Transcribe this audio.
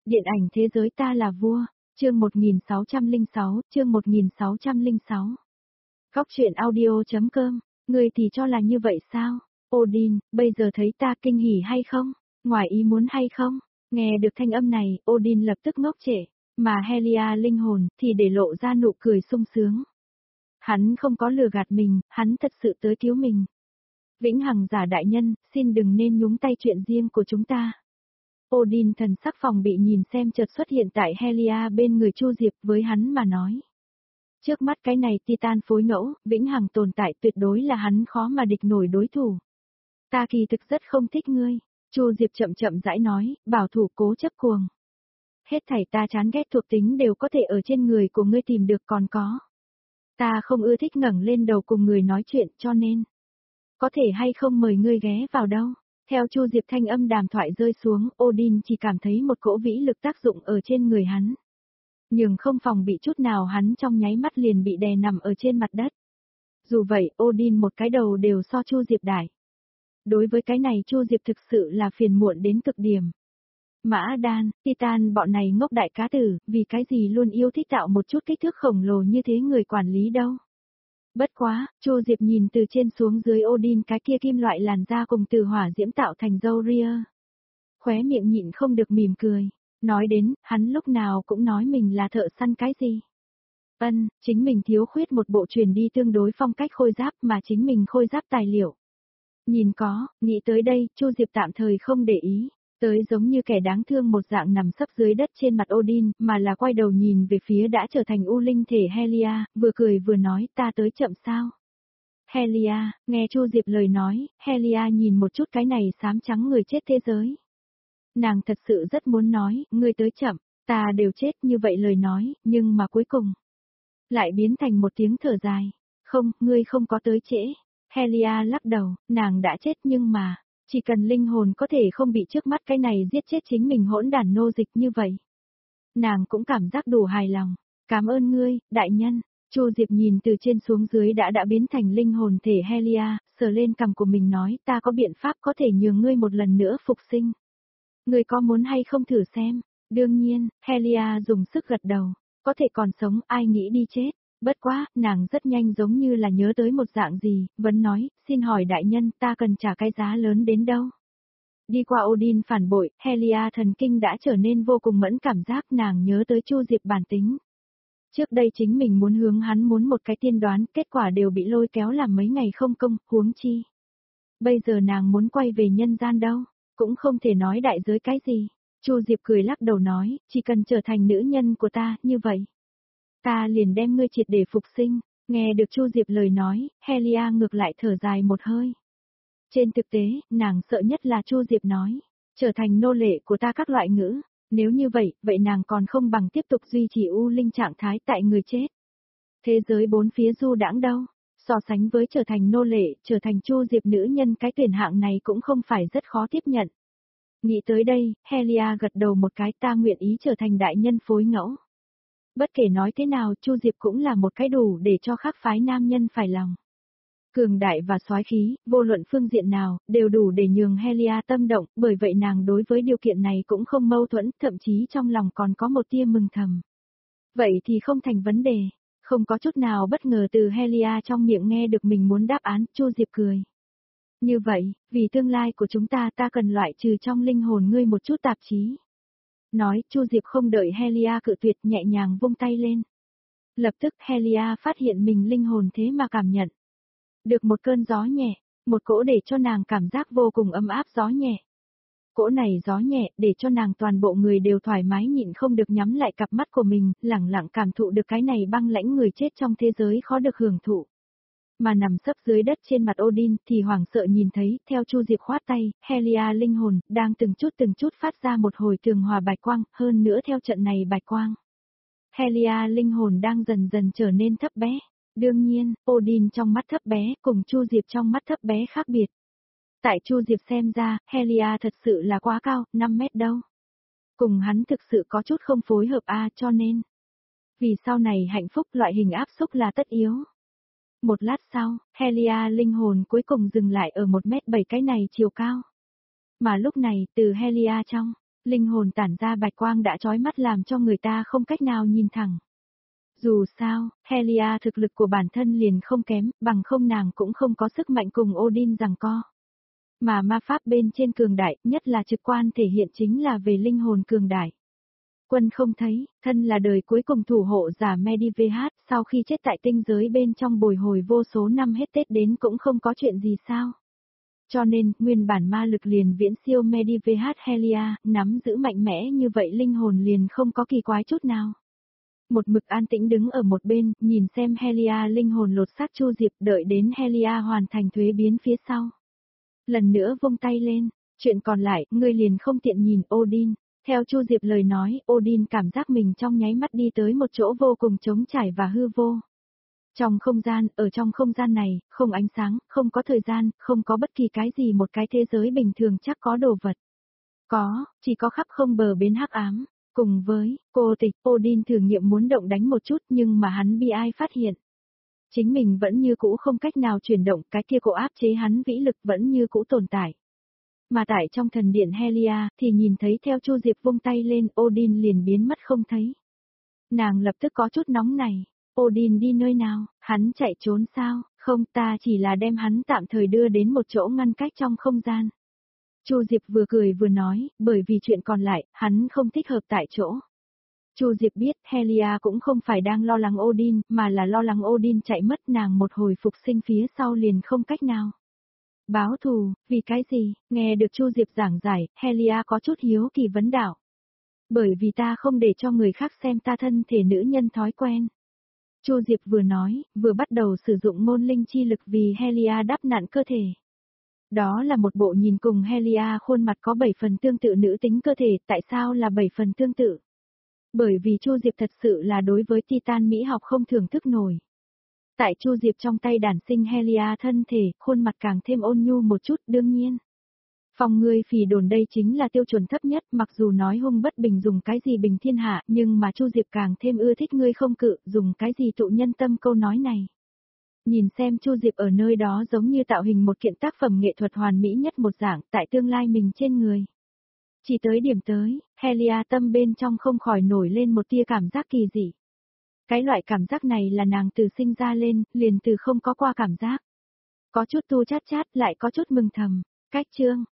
Điện ảnh thế giới ta là vua, chương 1606, chương 1606. Góc truyện audio.com, ngươi thì cho là như vậy sao? Odin, bây giờ thấy ta kinh hỉ hay không? Ngoài ý muốn hay không? Nghe được thanh âm này, Odin lập tức ngốc trệ, mà Helia linh hồn thì để lộ ra nụ cười sung sướng. Hắn không có lừa gạt mình, hắn thật sự tới cứu mình. Vĩnh hằng giả đại nhân, xin đừng nên nhúng tay chuyện riêng của chúng ta. Odin thần sắc phòng bị nhìn xem chợt xuất hiện tại Helia bên người Chu Diệp với hắn mà nói. Trước mắt cái này Titan phối ngẫu, vĩnh hằng tồn tại tuyệt đối là hắn khó mà địch nổi đối thủ. Ta kỳ thực rất không thích ngươi, Chu Diệp chậm chậm rãi nói, bảo thủ cố chấp cuồng. Hết thảy ta chán ghét thuộc tính đều có thể ở trên người của ngươi tìm được còn có. Ta không ưa thích ngẩng lên đầu cùng người nói chuyện cho nên. Có thể hay không mời ngươi ghé vào đâu. Theo Chu Diệp thanh âm đàm thoại rơi xuống, Odin chỉ cảm thấy một cỗ vĩ lực tác dụng ở trên người hắn. Nhưng không phòng bị chút nào hắn trong nháy mắt liền bị đè nằm ở trên mặt đất. Dù vậy, Odin một cái đầu đều so Chu Diệp đại. Đối với cái này Chu Diệp thực sự là phiền muộn đến cực điểm. Mã Đan, Titan bọn này ngốc đại cá tử, vì cái gì luôn yêu thích tạo một chút kích thước khổng lồ như thế người quản lý đâu. Bất quá, Chu Diệp nhìn từ trên xuống dưới Odin cái kia kim loại làn da cùng từ hỏa diễm tạo thành râu ria. Khóe miệng nhịn không được mỉm cười. Nói đến, hắn lúc nào cũng nói mình là thợ săn cái gì. Chính mình thiếu khuyết một bộ truyền đi tương đối phong cách khôi giáp mà chính mình khôi giáp tài liệu. Nhìn có, nghĩ tới đây, Chu Diệp tạm thời không để ý. Tới giống như kẻ đáng thương một dạng nằm sấp dưới đất trên mặt Odin, mà là quay đầu nhìn về phía đã trở thành u linh thể Helia, vừa cười vừa nói ta tới chậm sao. Helia, nghe Chu Diệp lời nói, Helia nhìn một chút cái này xám trắng người chết thế giới. Nàng thật sự rất muốn nói, ngươi tới chậm, ta đều chết như vậy lời nói, nhưng mà cuối cùng. Lại biến thành một tiếng thở dài. Không, ngươi không có tới trễ. Helia lắc đầu, nàng đã chết nhưng mà. Chỉ cần linh hồn có thể không bị trước mắt cái này giết chết chính mình hỗn đản nô dịch như vậy. Nàng cũng cảm giác đủ hài lòng. Cảm ơn ngươi, đại nhân. Chu Diệp nhìn từ trên xuống dưới đã biến thành linh hồn thể Helia, sờ lên cằm của mình nói ta có biện pháp có thể nhường ngươi một lần nữa phục sinh. Ngươi có muốn hay không thử xem? Đương nhiên, Helia dùng sức gật đầu. Có thể còn sống ai nghĩ đi chết. Bất quá, nàng rất nhanh giống như là nhớ tới một dạng gì, vẫn nói, xin hỏi đại nhân ta cần trả cái giá lớn đến đâu. Đi qua Odin phản bội, Helia thần kinh đã trở nên vô cùng mẫn cảm giác nàng nhớ tới Chu Diệp bản tính. Trước đây chính mình muốn hướng hắn muốn một cái tiên đoán, kết quả đều bị lôi kéo làm mấy ngày không công, huống chi. Bây giờ nàng muốn quay về nhân gian đâu, cũng không thể nói đại giới cái gì. Chu Diệp cười lắc đầu nói, chỉ cần trở thành nữ nhân của ta, như vậy. Ta liền đem ngươi triệt để phục sinh, nghe được Chu Diệp lời nói, Helia ngược lại thở dài một hơi. Trên thực tế, nàng sợ nhất là Chu Diệp nói, trở thành nô lệ của ta các loại ngữ, nếu như vậy, vậy nàng còn không bằng tiếp tục duy trì u linh trạng thái tại người chết. Thế giới bốn phía du đãng đâu, so sánh với trở thành nô lệ, trở thành Chu Diệp nữ nhân cái tuyển hạng này cũng không phải rất khó tiếp nhận. Nghĩ tới đây, Helia gật đầu một cái ta nguyện ý trở thành đại nhân phối ngẫu. Bất kể nói thế nào, Chu Diệp cũng là một cái đủ để cho khác phái nam nhân phải lòng. Cường đại và soái khí, vô luận phương diện nào, đều đủ để nhường Helia tâm động, bởi vậy nàng đối với điều kiện này cũng không mâu thuẫn, thậm chí trong lòng còn có một tia mừng thầm. Vậy thì không thành vấn đề, không có chút nào bất ngờ từ Helia trong miệng nghe được mình muốn đáp án, Chu Diệp cười. Như vậy, vì tương lai của chúng ta cần loại trừ trong linh hồn ngươi một chút tạp chí. Nói, Chu Diệp không đợi Helia cự tuyệt nhẹ nhàng vung tay lên. Lập tức Helia phát hiện mình linh hồn thế mà cảm nhận. Được một cơn gió nhẹ, một cỗ để cho nàng cảm giác vô cùng ấm áp gió nhẹ. Cỗ này gió nhẹ để cho nàng toàn bộ người đều thoải mái nhịn không được nhắm lại cặp mắt của mình, lẳng lặng cảm thụ được cái này băng lãnh người chết trong thế giới khó được hưởng thụ. Mà nằm sấp dưới đất trên mặt Odin thì hoảng sợ nhìn thấy, theo Chu Diệp khoát tay, Helia linh hồn, đang từng chút phát ra một hồi tường hòa bạch quang, hơn nữa theo trận này bạch quang. Helia linh hồn đang dần dần trở nên thấp bé. Đương nhiên, Odin trong mắt thấp bé cùng Chu Diệp trong mắt thấp bé khác biệt. Tại Chu Diệp xem ra, Helia thật sự là quá cao, 5 mét đâu. Cùng hắn thực sự có chút không phối hợp cho nên. Vì sau này hạnh phúc loại hình áp xúc là tất yếu. Một lát sau, Helia linh hồn cuối cùng dừng lại ở 1m7 cái này chiều cao. Mà lúc này, từ Helia trong, linh hồn tản ra bạch quang đã chói mắt làm cho người ta không cách nào nhìn thẳng. Dù sao, Helia thực lực của bản thân liền không kém, bằng không nàng cũng không có sức mạnh cùng Odin giằng co. Mà ma pháp bên trên cường đại, nhất là trực quan thể hiện chính là về linh hồn cường đại. Quân không thấy, thân là đời cuối cùng thủ hộ giả Medivahat, sau khi chết tại tinh giới bên trong bồi hồi vô số năm hết Tết đến cũng không có chuyện gì sao. Cho nên, nguyên bản ma lực liền viễn siêu Medivahat Helia, nắm giữ mạnh mẽ như vậy linh hồn liền không có kỳ quái chút nào. Một mực an tĩnh đứng ở một bên, nhìn xem Helia linh hồn lột xác Chu Diệp, đợi đến Helia hoàn thành thuế biến phía sau. Lần nữa vung tay lên, chuyện còn lại, ngươi liền không tiện nhìn Odin. Theo Chu Diệp lời nói, Odin cảm giác mình trong nháy mắt đi tới một chỗ vô cùng trống trải và hư vô. Trong không gian, ở trong không gian này, không ánh sáng, không có thời gian, không có bất kỳ cái gì một cái thế giới bình thường chắc có đồ vật. Có, chỉ có khắp không bờ bến hắc ám. Cùng với, cô tịch, Odin thử nghiệm muốn động đánh một chút nhưng mà hắn bị ai phát hiện. Chính mình vẫn như cũ không cách nào chuyển động, cái kia cổ áp chế hắn vĩ lực vẫn như cũ tồn tại. Mà tại trong thần điện Helia, thì nhìn thấy theo Chu Diệp vung tay lên, Odin liền biến mất không thấy. Nàng lập tức có chút nóng này. Odin đi nơi nào, hắn chạy trốn sao, không ta chỉ là đem hắn tạm thời đưa đến một chỗ ngăn cách trong không gian. Chu Diệp vừa cười vừa nói, bởi vì chuyện còn lại, hắn không thích hợp tại chỗ. Chu Diệp biết Helia cũng không phải đang lo lắng Odin, mà là lo lắng Odin chạy mất, nàng một hồi phục sinh phía sau liền không cách nào. Báo thù, vì cái gì, nghe được Chu Diệp giảng giải, Helia có chút hiếu kỳ vấn đạo. Bởi vì ta không để cho người khác xem ta thân thể nữ nhân thói quen. Chu Diệp vừa nói, vừa bắt đầu sử dụng môn linh chi lực vì Helia đắp nặn cơ thể. Đó là một bộ nhìn cùng Helia khuôn mặt có 7 phần tương tự nữ tính cơ thể, tại sao là 7 phần tương tự? Bởi vì Chu Diệp thật sự là đối với Titan mỹ học không thưởng thức nổi. Tại Chu Diệp trong tay đản sinh Helia thân thể, khuôn mặt càng thêm ôn nhu một chút đương nhiên. Phòng ngươi phỉ đồn đây chính là tiêu chuẩn thấp nhất, mặc dù nói hung bất bình dùng cái gì bình thiên hạ, nhưng mà Chu Diệp càng thêm ưa thích ngươi không cự, dùng cái gì tụ nhân tâm câu nói này. Nhìn xem Chu Diệp ở nơi đó giống như tạo hình một kiện tác phẩm nghệ thuật hoàn mỹ nhất một dạng tại tương lai mình trên người. Chỉ tới điểm tới, Helia tâm bên trong không khỏi nổi lên một tia cảm giác kỳ dị. Cái loại cảm giác này là nàng từ sinh ra lên, liền từ không có qua cảm giác. Có chút tu chát chát lại có chút mừng thầm. Cách chương,